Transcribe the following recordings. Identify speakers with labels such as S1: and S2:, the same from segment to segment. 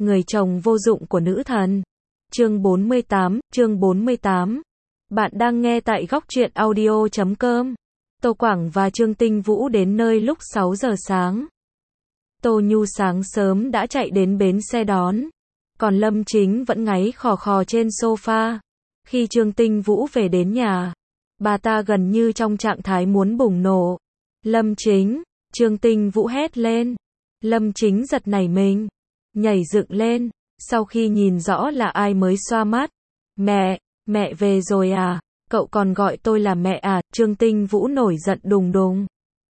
S1: Người chồng vô dụng của nữ thần. Chương 48. Bạn đang nghe tại Góc Truyện Audio.com. Tô Quảng và Trương Tinh Vũ đến nơi lúc 6 giờ sáng. Tô Nhu sáng sớm đã chạy đến bến xe đón. Còn Lâm Chính vẫn ngáy khò khò trên sofa. Khi Trương Tinh Vũ về đến nhà, bà ta gần như trong trạng thái muốn bùng nổ. Lâm Chính, Trương Tinh Vũ hét lên. Lâm Chính giật nảy mình, nhảy dựng lên, sau khi nhìn rõ là ai mới xoa mắt. Mẹ về rồi à? Cậu còn gọi tôi là mẹ à? Trương Tinh Vũ nổi giận đùng đùng.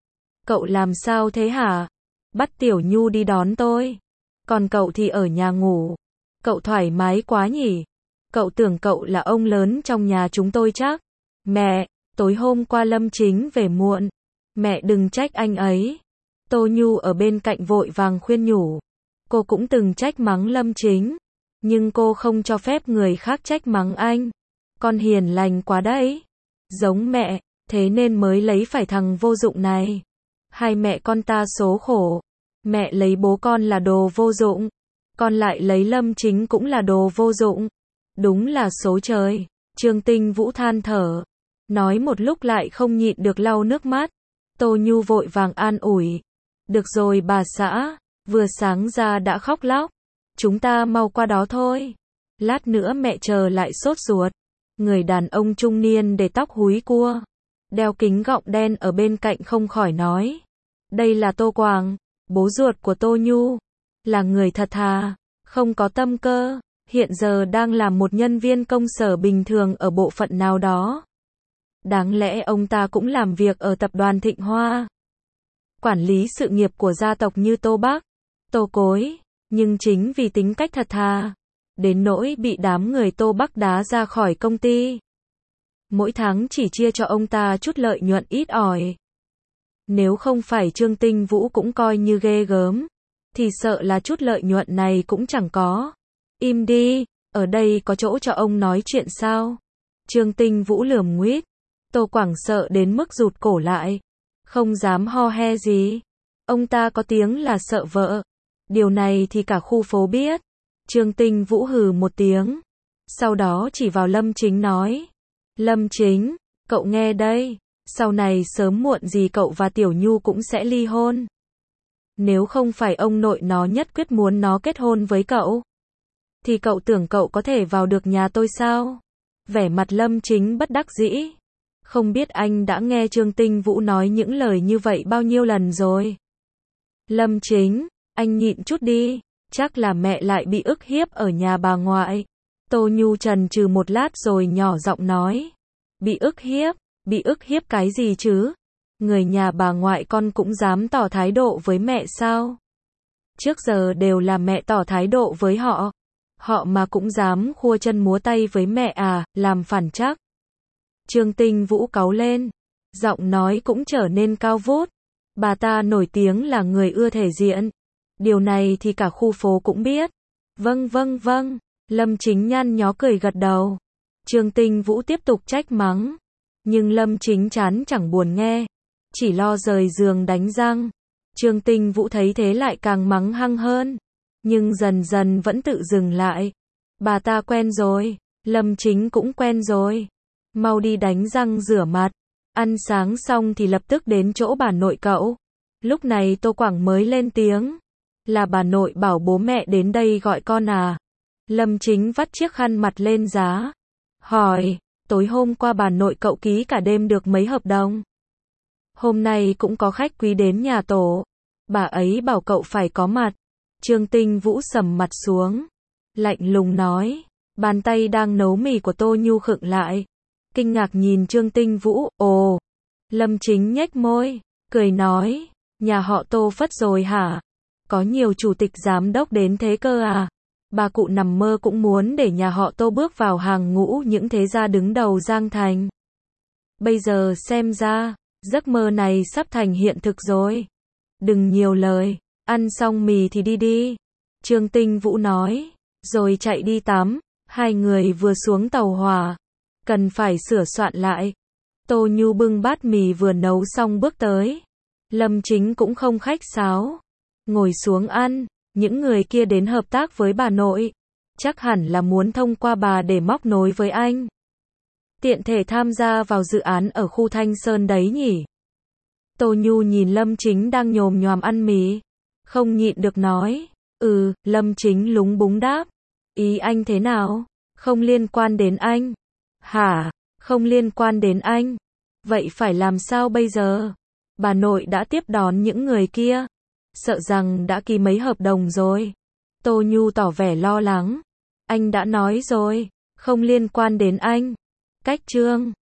S1: Cậu làm sao thế hả? Bắt Tiểu Nhu đi đón tôi. Còn cậu thì ở nhà ngủ. Cậu thoải mái quá nhỉ? Cậu tưởng cậu là ông lớn trong nhà chúng tôi chắc. Mẹ, tối hôm qua Lâm Chính về muộn. Mẹ đừng trách anh ấy. Tô Nhu ở bên cạnh vội vàng khuyên nhủ. Cô cũng từng trách mắng Lâm Chính. Nhưng cô không cho phép người khác trách mắng anh. Con hiền lành quá đấy. Giống mẹ, thế nên mới lấy phải thằng vô dụng này. Hai mẹ con ta số khổ. Mẹ lấy bố con là đồ vô dụng. Con lại lấy Lâm Chính cũng là đồ vô dụng. Đúng là số trời. Trương Tinh Vũ than thở. Nói một lúc lại không nhịn được lau nước mắt. Tô Nhu vội vàng an ủi. Được rồi bà xã, vừa sáng ra đã khóc lóc. Chúng ta mau qua đó thôi. Lát nữa mẹ chờ lại sốt ruột. Người đàn ông trung niên để tóc húi cua, đeo kính gọng đen ở bên cạnh không khỏi nói. Đây là Tô Quảng, bố ruột của Tô Nhu. Là người thật thà, không có tâm cơ. Hiện giờ đang là một nhân viên công sở bình thường ở bộ phận nào đó. Đáng lẽ ông ta cũng làm việc ở tập đoàn Thịnh Hoa, quản lý sự nghiệp của gia tộc như Tô Bắc, Tô Cối. Nhưng chính vì tính cách thật thà, đến nỗi bị đám người Tô Bắc đá ra khỏi công ty. Mỗi tháng chỉ chia cho ông ta chút lợi nhuận ít ỏi. Nếu không phải Trương Tinh Vũ cũng coi như ghê gớm, thì sợ là chút lợi nhuận này cũng chẳng có. Im đi, ở đây có chỗ cho ông nói chuyện sao? Trương Tinh Vũ lườm nguýt. Tô Quảng sợ đến mức rụt cổ lại, không dám ho he gì. Ông ta có tiếng là sợ vợ. Điều này thì cả khu phố biết. Trương Tinh Vũ hừ một tiếng, sau đó chỉ vào Lâm Chính nói. Lâm Chính, cậu nghe đây, sau này sớm muộn gì cậu và Tiểu Nhu cũng sẽ ly hôn. Nếu không phải ông nội nó nhất quyết muốn nó kết hôn với cậu, thì cậu tưởng cậu có thể vào được nhà tôi sao? Vẻ mặt Lâm Chính bất đắc dĩ. Không biết anh đã nghe Trương Tinh Vũ nói những lời như vậy bao nhiêu lần rồi. Lâm Chính, anh nhịn chút đi, chắc là mẹ lại bị ức hiếp ở nhà bà ngoại. Tô Nhu chần chừ một lát rồi nhỏ giọng nói. Bị ức hiếp cái gì chứ? Người nhà bà ngoại con cũng dám tỏ thái độ với mẹ sao? Trước giờ đều là mẹ tỏ thái độ với họ. Họ mà cũng dám khua chân múa tay với mẹ à, làm phản chắc. Trương Tinh Vũ cáu lên, giọng nói cũng trở nên cao vút. Bà ta nổi tiếng là người ưa thể diện. Điều này thì cả khu phố cũng biết. Vâng. Lâm Chính nhăn nhó cười gật đầu. Trương Tinh Vũ tiếp tục trách mắng. Nhưng Lâm Chính chán chẳng buồn nghe, chỉ lo rời giường đánh răng. Trương Tinh Vũ thấy thế lại càng mắng hăng hơn. Nhưng dần dần vẫn tự dừng lại. Bà ta quen rồi, Lâm Chính cũng quen rồi. Mau đi đánh răng rửa mặt. Ăn sáng xong thì lập tức đến chỗ bà nội cậu. Lúc này Tô Quảng mới lên tiếng. Là bà nội bảo bố mẹ đến đây gọi con à? Lâm Chính vắt chiếc khăn mặt lên giá, hỏi, tối hôm qua bà nội cậu ký cả đêm được mấy hợp đồng? Hôm nay cũng có khách quý đến nhà tổ. Bà ấy bảo cậu phải có mặt. Trương Tinh Vũ sầm mặt xuống, lạnh lùng nói. Bàn tay đang nấu mì của Tô Nhu khựng lại, kinh ngạc nhìn Trương Tinh Vũ. Ồ. Lâm Chính nhếch môi, cười nói. Nhà họ Tô phất rồi hả? Có nhiều chủ tịch giám đốc đến thế cơ à? Bà cụ nằm mơ cũng muốn để nhà họ Tô bước vào hàng ngũ những thế gia đứng đầu Giang Thành. Bây giờ xem ra, giấc mơ này sắp thành hiện thực rồi. Đừng nhiều lời, ăn xong mì thì đi đi. Trương Tinh Vũ nói, rồi chạy đi tắm. Hai người vừa xuống tàu hỏa, cần phải sửa soạn lại. Tô Nhu bưng bát mì vừa nấu xong bước tới. Lâm Chính cũng không khách sáo, ngồi xuống ăn. Những người kia đến hợp tác với bà nội. Chắc hẳn là muốn thông qua bà để móc nối với anh. Tiện thể tham gia vào dự án ở khu Thanh Sơn đấy nhỉ. Tô Nhu nhìn Lâm Chính đang nhồm nhoàm ăn mì. Không nhịn được nói. Lâm Chính lúng búng đáp. Ý anh thế nào? Không liên quan đến anh. Hả? Không liên quan đến anh. Vậy phải làm sao bây giờ? Bà nội đã tiếp đón những người kia. Sợ rằng đã ký mấy hợp đồng rồi. Tô Nhu tỏ vẻ lo lắng. Anh đã nói rồi. Không liên quan đến anh. Cách Trương.